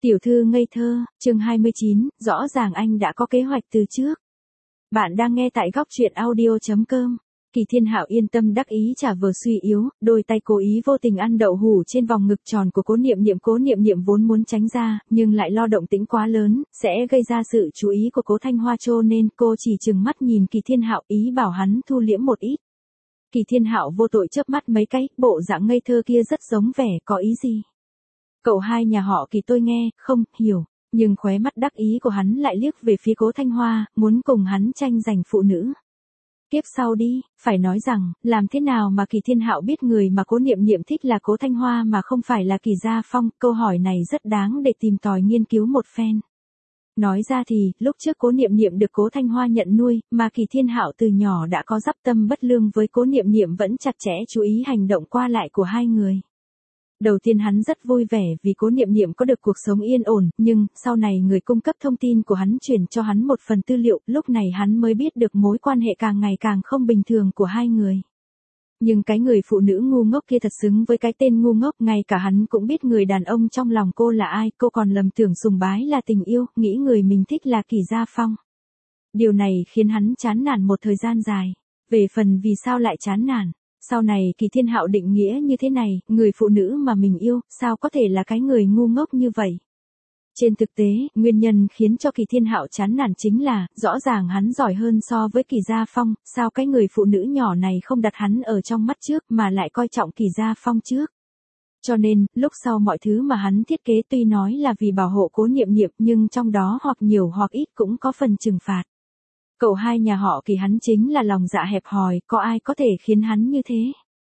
Tiểu thư ngây thơ, chương 29, rõ ràng anh đã có kế hoạch từ trước. Bạn đang nghe tại góc truyện audio.com. Kỳ Thiên Hạo yên tâm đắc ý trả vờ suy yếu, đôi tay cố ý vô tình ăn đậu hủ trên vòng ngực tròn của Cố Niệm Niệm vốn muốn tránh ra, nhưng lại lo động tĩnh quá lớn, sẽ gây ra sự chú ý của Cố Thanh Hoa cho nên cô chỉ trừng mắt nhìn Kỳ Thiên Hạo ý bảo hắn thu liễm một ít. Kỳ Thiên Hạo vô tội chớp mắt mấy cái, bộ dạng ngây thơ kia rất giống vẻ có ý gì. Cậu hai nhà họ Kỳ tôi nghe, không, hiểu, nhưng khóe mắt đắc ý của hắn lại liếc về phía Cố Thanh Hoa, muốn cùng hắn tranh giành phụ nữ. Kiếp sau đi, phải nói rằng, làm thế nào mà Kỳ Thiên Hạo biết người mà Cố Niệm Niệm thích là Cố Thanh Hoa mà không phải là Kỳ Gia Phong, câu hỏi này rất đáng để tìm tòi nghiên cứu một phen. Nói ra thì, lúc trước Cố Niệm Niệm được Cố Thanh Hoa nhận nuôi, mà Kỳ Thiên Hạo từ nhỏ đã có dắp tâm bất lương với Cố Niệm Niệm vẫn chặt chẽ chú ý hành động qua lại của hai người. Đầu tiên hắn rất vui vẻ vì Cố Niệm Niệm có được cuộc sống yên ổn, nhưng, sau này người cung cấp thông tin của hắn chuyển cho hắn một phần tư liệu, lúc này hắn mới biết được mối quan hệ càng ngày càng không bình thường của hai người. Nhưng cái người phụ nữ ngu ngốc kia thật xứng với cái tên ngu ngốc, ngay cả hắn cũng biết người đàn ông trong lòng cô là ai, cô còn lầm tưởng sùng bái là tình yêu, nghĩ người mình thích là Kỳ Gia Phong. Điều này khiến hắn chán nản một thời gian dài. Về phần vì sao lại chán nản? Sau này Kỳ Thiên Hạo định nghĩa như thế này, người phụ nữ mà mình yêu, sao có thể là cái người ngu ngốc như vậy? Trên thực tế, nguyên nhân khiến cho Kỳ Thiên Hạo chán nản chính là, rõ ràng hắn giỏi hơn so với Kỳ Gia Phong, sao cái người phụ nữ nhỏ này không đặt hắn ở trong mắt trước mà lại coi trọng Kỳ Gia Phong trước? Cho nên, lúc sau mọi thứ mà hắn thiết kế tuy nói là vì bảo hộ Cố Niệm Niệm nhưng trong đó hoặc nhiều hoặc ít cũng có phần trừng phạt. Cậu hai nhà họ Kỳ hắn chính là lòng dạ hẹp hòi, có ai có thể khiến hắn như thế?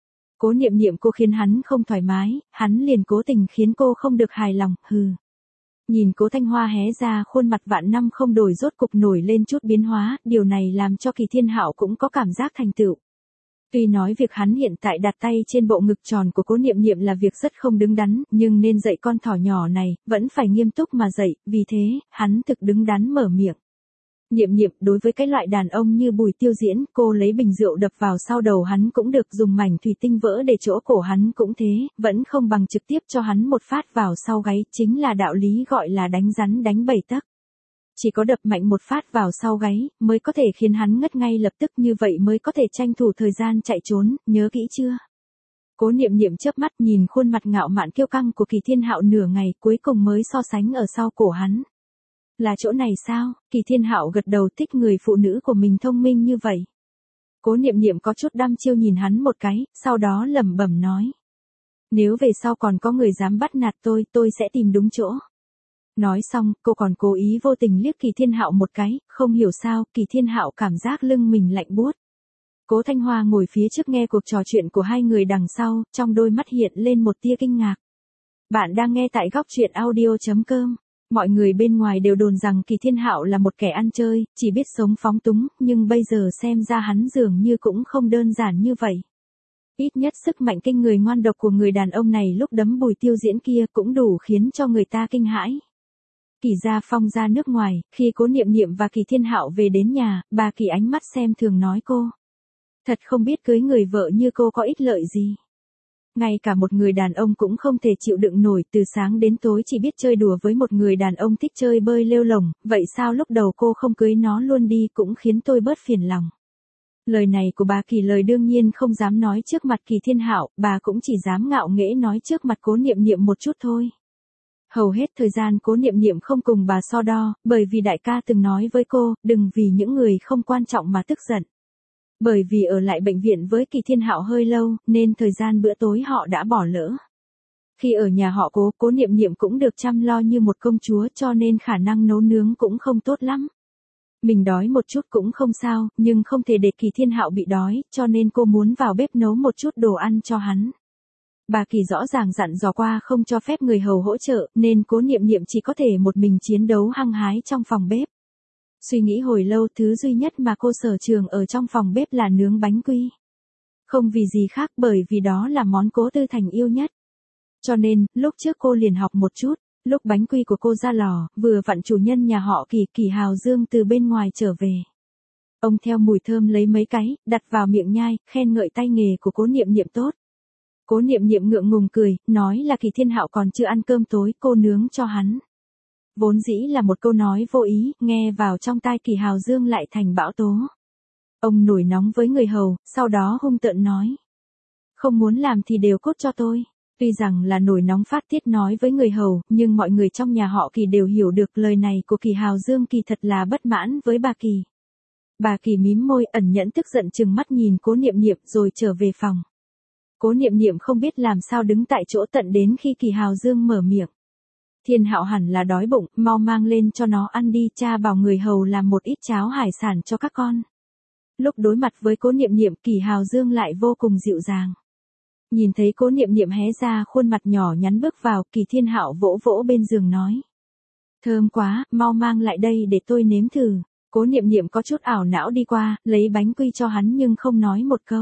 Cố Niệm Niệm cô khiến hắn không thoải mái, hắn liền cố tình khiến cô không được hài lòng, hừ. Nhìn Cố Thanh Hoa hé ra khuôn mặt vạn năm không đổi rốt cục nổi lên chút biến hóa, điều này làm cho Kỳ Thiên Hạo cũng có cảm giác thành tựu. Tuy nói việc hắn hiện tại đặt tay trên bộ ngực tròn của Cố Niệm Niệm là việc rất không đứng đắn, nhưng nên dạy con thỏ nhỏ này, vẫn phải nghiêm túc mà dạy, vì thế, hắn thực đứng đắn mở miệng. Niệm Niệm, đối với cái loại đàn ông như Bùi Tiêu Diễn, cô lấy bình rượu đập vào sau đầu hắn cũng được, dùng mảnh thủy tinh vỡ để chỗ cổ hắn cũng thế, vẫn không bằng trực tiếp cho hắn một phát vào sau gáy, chính là đạo lý gọi là đánh rắn đánh 7 tấc. Chỉ có đập mạnh một phát vào sau gáy, mới có thể khiến hắn ngất ngay lập tức, như vậy mới có thể tranh thủ thời gian chạy trốn, nhớ kỹ chưa? Cố Niệm Niệm chớp mắt nhìn khuôn mặt ngạo mạn kiêu căng của Kỳ Thiên Hạo nửa ngày, cuối cùng mới so sánh ở sau cổ hắn. Là chỗ này sao? Kỳ Thiên Hạo gật đầu, thích người phụ nữ của mình thông minh như vậy. Cố Niệm Niệm có chút đăm chiêu nhìn hắn một cái, sau đó lẩm bẩm nói. Nếu về sau còn có người dám bắt nạt tôi sẽ tìm đúng chỗ. Nói xong, cô còn cố ý vô tình liếc Kỳ Thiên Hạo một cái, không hiểu sao, Kỳ Thiên Hạo cảm giác lưng mình lạnh buốt. Cố Thanh Hoa ngồi phía trước nghe cuộc trò chuyện của hai người đằng sau, trong đôi mắt hiện lên một tia kinh ngạc. Bạn đang nghe tại góc truyện audio.com. Mọi người bên ngoài đều đồn rằng Kỳ Thiên Hạo là một kẻ ăn chơi, chỉ biết sống phóng túng, nhưng bây giờ xem ra hắn dường như cũng không đơn giản như vậy. Ít nhất sức mạnh kinh người ngoan độc của người đàn ông này lúc đấm Bùi Tiêu Diễn kia cũng đủ khiến cho người ta kinh hãi. Kỳ Gia Phong ra nước ngoài, khi Cố Niệm Niệm và Kỳ Thiên Hạo về đến nhà, bà Kỳ ánh mắt xem thường nói cô. Thật không biết cưới người vợ như cô có ích lợi gì. Ngay cả một người đàn ông cũng không thể chịu đựng nổi, từ sáng đến tối chỉ biết chơi đùa với một người đàn ông thích chơi bơi lêu lổng, vậy sao lúc đầu cô không cưới nó luôn đi cũng khiến tôi bớt phiền lòng. Lời này của bà Kỳ lời đương nhiên không dám nói trước mặt Kỳ Thiên Hạo, bà cũng chỉ dám ngạo nghễ nói trước mặt Cố Niệm Niệm một chút thôi. Hầu hết thời gian Cố Niệm Niệm không cùng bà so đo, bởi vì đại ca từng nói với cô, đừng vì những người không quan trọng mà tức giận. Bởi vì ở lại bệnh viện với Kỳ Thiên Hạo hơi lâu, nên thời gian bữa tối họ đã bỏ lỡ. Khi ở nhà họ Cố Niệm Niệm cũng được chăm lo như một công chúa, cho nên khả năng nấu nướng cũng không tốt lắm. Mình đói một chút cũng không sao, nhưng không thể để Kỳ Thiên Hạo bị đói, cho nên cô muốn vào bếp nấu một chút đồ ăn cho hắn. Bà Kỳ rõ ràng dặn dò qua không cho phép người hầu hỗ trợ, nên Cố Niệm Niệm chỉ có thể một mình chiến đấu hăng hái trong phòng bếp. Suy nghĩ hồi lâu, thứ duy nhất mà cô sở trường ở trong phòng bếp là nướng bánh quy. Không vì gì khác, bởi vì đó là món Cố Tư Thành yêu nhất. Cho nên, lúc trước cô liền học một chút, lúc bánh quy của cô ra lò, vừa vặn chủ nhân nhà họ Kỳ Hào Dương từ bên ngoài trở về. Ông theo mùi thơm lấy mấy cái, đặt vào miệng nhai, khen ngợi tay nghề của Cố Niệm Niệm tốt. Cố Niệm Niệm ngượng ngùng cười, nói là Kỳ Thiên Hạo còn chưa ăn cơm tối, cô nướng cho hắn. Vốn dĩ là một câu nói vô ý, nghe vào trong tai Kỳ Hào Dương lại thành bão tố. Ông nổi nóng với người hầu, sau đó hung tợn nói. Không muốn làm thì đều cốt cho tôi. Tuy rằng là nổi nóng phát tiết nói với người hầu, nhưng mọi người trong nhà họ Kỳ đều hiểu được lời này của Kỳ Hào Dương kỳ thật là bất mãn với bà Kỳ. Bà Kỳ mím môi ẩn nhẫn tức giận chừng mắt nhìn Cố Niệm Niệm rồi trở về phòng. Cố Niệm Niệm không biết làm sao đứng tại chỗ tận đến khi Kỳ Hào Dương mở miệng. Thiên Hạo hẳn là đói bụng, mau mang lên cho nó ăn đi, cha bảo người hầu làm một ít cháo hải sản cho các con. Lúc đối mặt với Cố Niệm Niệm, Kỳ Hào Dương lại vô cùng dịu dàng. Nhìn thấy Cố Niệm Niệm hé ra khuôn mặt nhỏ nhắn bước vào, Kỳ Thiên Hạo vỗ vỗ bên giường nói. Thơm quá, mau mang lại đây để tôi nếm thử. Cố Niệm Niệm có chút ảo não đi qua, lấy bánh quy cho hắn nhưng không nói một câu.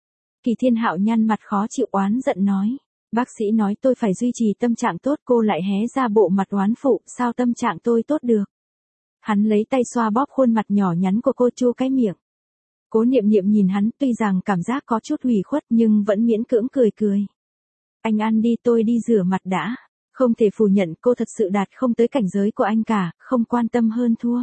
Kỳ Thiên Hạo nhăn mặt khó chịu oán giận nói. Bác sĩ nói tôi phải duy trì tâm trạng tốt, cô lại hé ra bộ mặt oán phụ, sao tâm trạng tôi tốt được. Hắn lấy tay xoa bóp khuôn mặt nhỏ nhắn của cô, chu cái miệng. Cố Niệm Niệm nhìn hắn, tuy rằng cảm giác có chút ủy khuất nhưng vẫn miễn cưỡng cười cười. Anh ăn đi, tôi đi rửa mặt đã. Không thể phủ nhận cô thật sự đạt không tới cảnh giới của anh cả, không quan tâm hơn thua.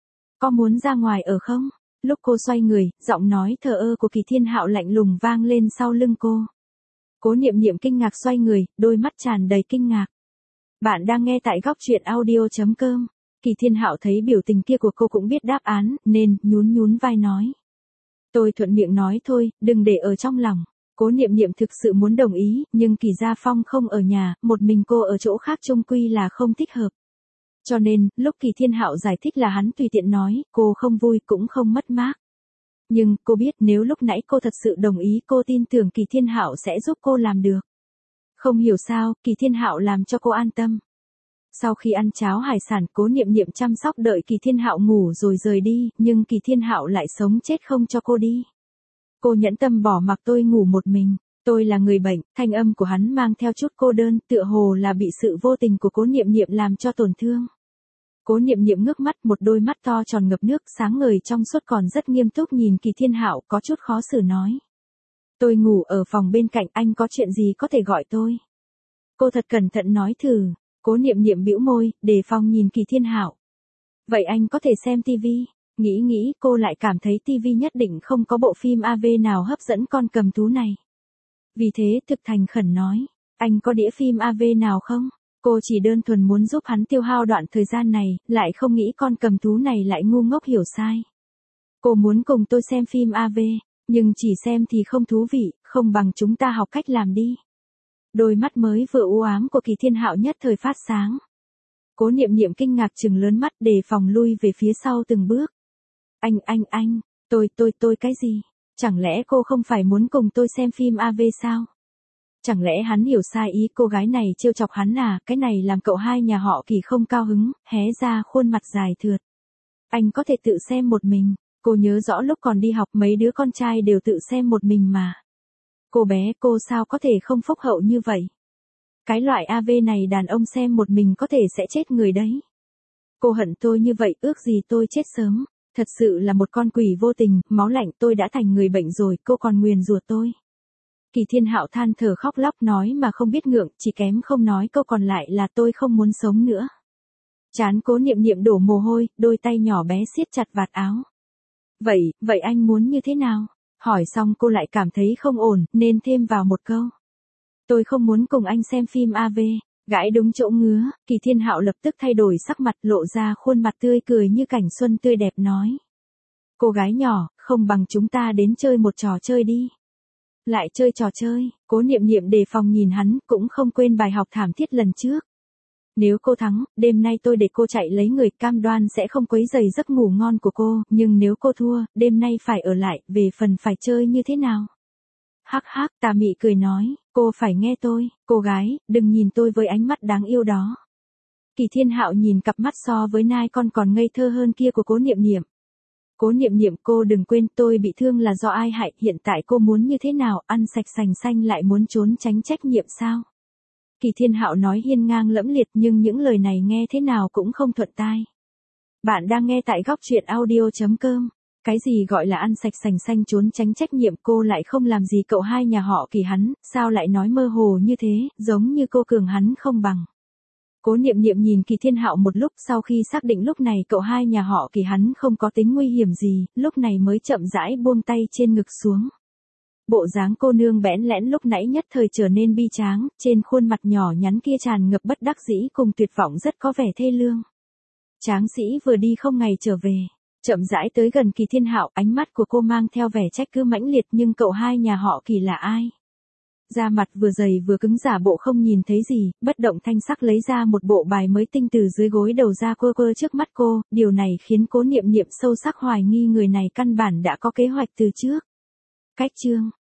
Có muốn ra ngoài ở không? Lúc cô xoay người, giọng nói thờ ơ của Kỳ Thiên Hạo lạnh lùng vang lên sau lưng cô. Cố Niệm Niệm kinh ngạc xoay người, đôi mắt tràn đầy kinh ngạc. Bạn đang nghe tại góc truyện audio.com. Kỳ Thiên Hạo thấy biểu tình kia của cô cũng biết đáp án, nên nhún nhún vai nói. Tôi thuận miệng nói thôi, đừng để ở trong lòng. Cố Niệm Niệm thực sự muốn đồng ý, nhưng Kỳ Gia Phong không ở nhà, một mình cô ở chỗ khác chung quy là không thích hợp. Cho nên, lúc Kỳ Thiên Hạo giải thích là hắn tùy tiện nói, cô không vui cũng không mất mát. Nhưng, cô biết nếu lúc nãy cô thật sự đồng ý, cô tin tưởng Kỳ Thiên Hạo sẽ giúp cô làm được. Không hiểu sao, Kỳ Thiên Hạo làm cho cô an tâm. Sau khi ăn cháo hải sản, Cố Niệm Niệm chăm sóc đợi Kỳ Thiên Hạo ngủ rồi rời đi, nhưng Kỳ Thiên Hạo lại sống chết không cho cô đi. Cô nhẫn tâm bỏ mặc tôi ngủ một mình. Tôi là người bệnh, thanh âm của hắn mang theo chút cô đơn, tựa hồ là bị sự vô tình của Cố Niệm Niệm làm cho tổn thương. Cố Niệm Niệm ngước mắt, một đôi mắt to tròn ngập nước sáng ngời trong suốt còn rất nghiêm túc nhìn Kỳ Thiên Hạo, có chút khó xử nói. Tôi ngủ ở phòng bên cạnh, anh có chuyện gì có thể gọi tôi. Cô thật cẩn thận nói thử. Cố Niệm Niệm bĩu môi, đề phòng nhìn Kỳ Thiên Hạo. Vậy anh có thể xem tivi. Nghĩ cô lại cảm thấy tivi nhất định không có bộ phim AV nào hấp dẫn con cầm thú này. Vì thế thực thành khẩn nói, anh có đĩa phim AV nào không? Cô chỉ đơn thuần muốn giúp hắn tiêu hao đoạn thời gian này, lại không nghĩ con cầm thú này lại ngu ngốc hiểu sai. Cô muốn cùng tôi xem phim AV, nhưng chỉ xem thì không thú vị, không bằng chúng ta học cách làm đi. Đôi mắt mới vừa u ám của Kỳ Thiên Hạo nhất thời phát sáng. Cố Niệm Niệm kinh ngạc trừng lớn mắt đề phòng lui về phía sau từng bước. Anh, tôi cái gì? Chẳng lẽ cô không phải muốn cùng tôi xem phim AV sao? Chẳng lẽ hắn hiểu sai ý cô gái này trêu chọc hắn à? Cái này làm cậu hai nhà họ Kỳ không cao hứng, hé ra khuôn mặt dài thượt. Anh có thể tự xem một mình. Cô nhớ rõ lúc còn đi học mấy đứa con trai đều tự xem một mình mà. Cô bé, cô sao có thể không phúc hậu như vậy? Cái loại AV này đàn ông xem một mình có thể sẽ chết người đấy. Cô hận tôi như vậy, ước gì tôi chết sớm. Thật sự là một con quỷ vô tình, máu lạnh, tôi đã thành người bệnh rồi, cô còn nguyền rủa tôi. Kỳ Thiên Hạo than thở khóc lóc nói mà không biết ngượng, chỉ kém không nói câu còn lại là tôi không muốn sống nữa. Trán Cố Niệm Niệm đổ mồ hôi, đôi tay nhỏ bé siết chặt vạt áo. Vậy anh muốn như thế nào? Hỏi xong cô lại cảm thấy không ổn, nên thêm vào một câu. Tôi không muốn cùng anh xem phim AV. Gãi đúng chỗ ngứa, Kỳ Thiên Hạo lập tức thay đổi sắc mặt, lộ ra khuôn mặt tươi cười như cảnh xuân tươi đẹp nói. Cô gái nhỏ, không bằng chúng ta đến chơi một trò chơi đi. Lại chơi trò chơi, Cố Niệm Niệm đề phòng nhìn hắn, cũng không quên bài học thảm thiết lần trước. Nếu cô thắng, đêm nay tôi để cô chạy lấy người, cam đoan sẽ không quấy rầy giấc ngủ ngon của cô, nhưng nếu cô thua, đêm nay phải ở lại, về phần phải chơi như thế nào? Hắc hắc, Tà Mị cười nói, cô phải nghe tôi, cô gái, đừng nhìn tôi với ánh mắt đáng yêu đó. Kỳ Thiên Hạo nhìn cặp mắt so với nai con còn ngây thơ hơn kia của Cố Niệm Niệm. Cố Niệm Niệm, cô đừng quên tôi bị thương là do ai hại, hiện tại cô muốn như thế nào, ăn sạch sành xanh lại muốn trốn tránh trách nhiệm sao? Kỳ Thiên Hạo nói hiên ngang lẫm liệt nhưng những lời này nghe thế nào cũng không thuận tai. Bạn đang nghe tại góc truyện audio.com. Cái gì gọi là ăn sạch sành xanh trốn tránh trách nhiệm, cô lại không làm gì cậu hai nhà họ Kỳ hắn, sao lại nói mơ hồ như thế, giống như cô cường hắn không bằng. Cố Niệm Niệm nhìn Kỳ Thiên Hạo một lúc, sau khi xác định lúc này cậu hai nhà họ Kỳ hắn không có tính nguy hiểm gì, lúc này mới chậm rãi buông tay trên ngực xuống. Bộ dáng cô nương bẽn lẽn lúc nãy nhất thời trở nên bi tráng, trên khuôn mặt nhỏ nhắn kia tràn ngập bất đắc dĩ cùng tuyệt vọng, rất có vẻ thê lương. Tráng sĩ vừa đi không ngày trở về, chậm rãi tới gần Kỳ Thiên Hạo, ánh mắt của cô mang theo vẻ trách cứ mãnh liệt, nhưng cậu hai nhà họ Kỳ là ai? Da mặt vừa dày vừa cứng, giả bộ không nhìn thấy gì, bất động thanh sắc lấy ra một bộ bài mới tinh từ dưới gối đầu ra quơ quơ trước mắt cô, điều này khiến Cố Niệm Niệm sâu sắc hoài nghi người này căn bản đã có kế hoạch từ trước. Cách chương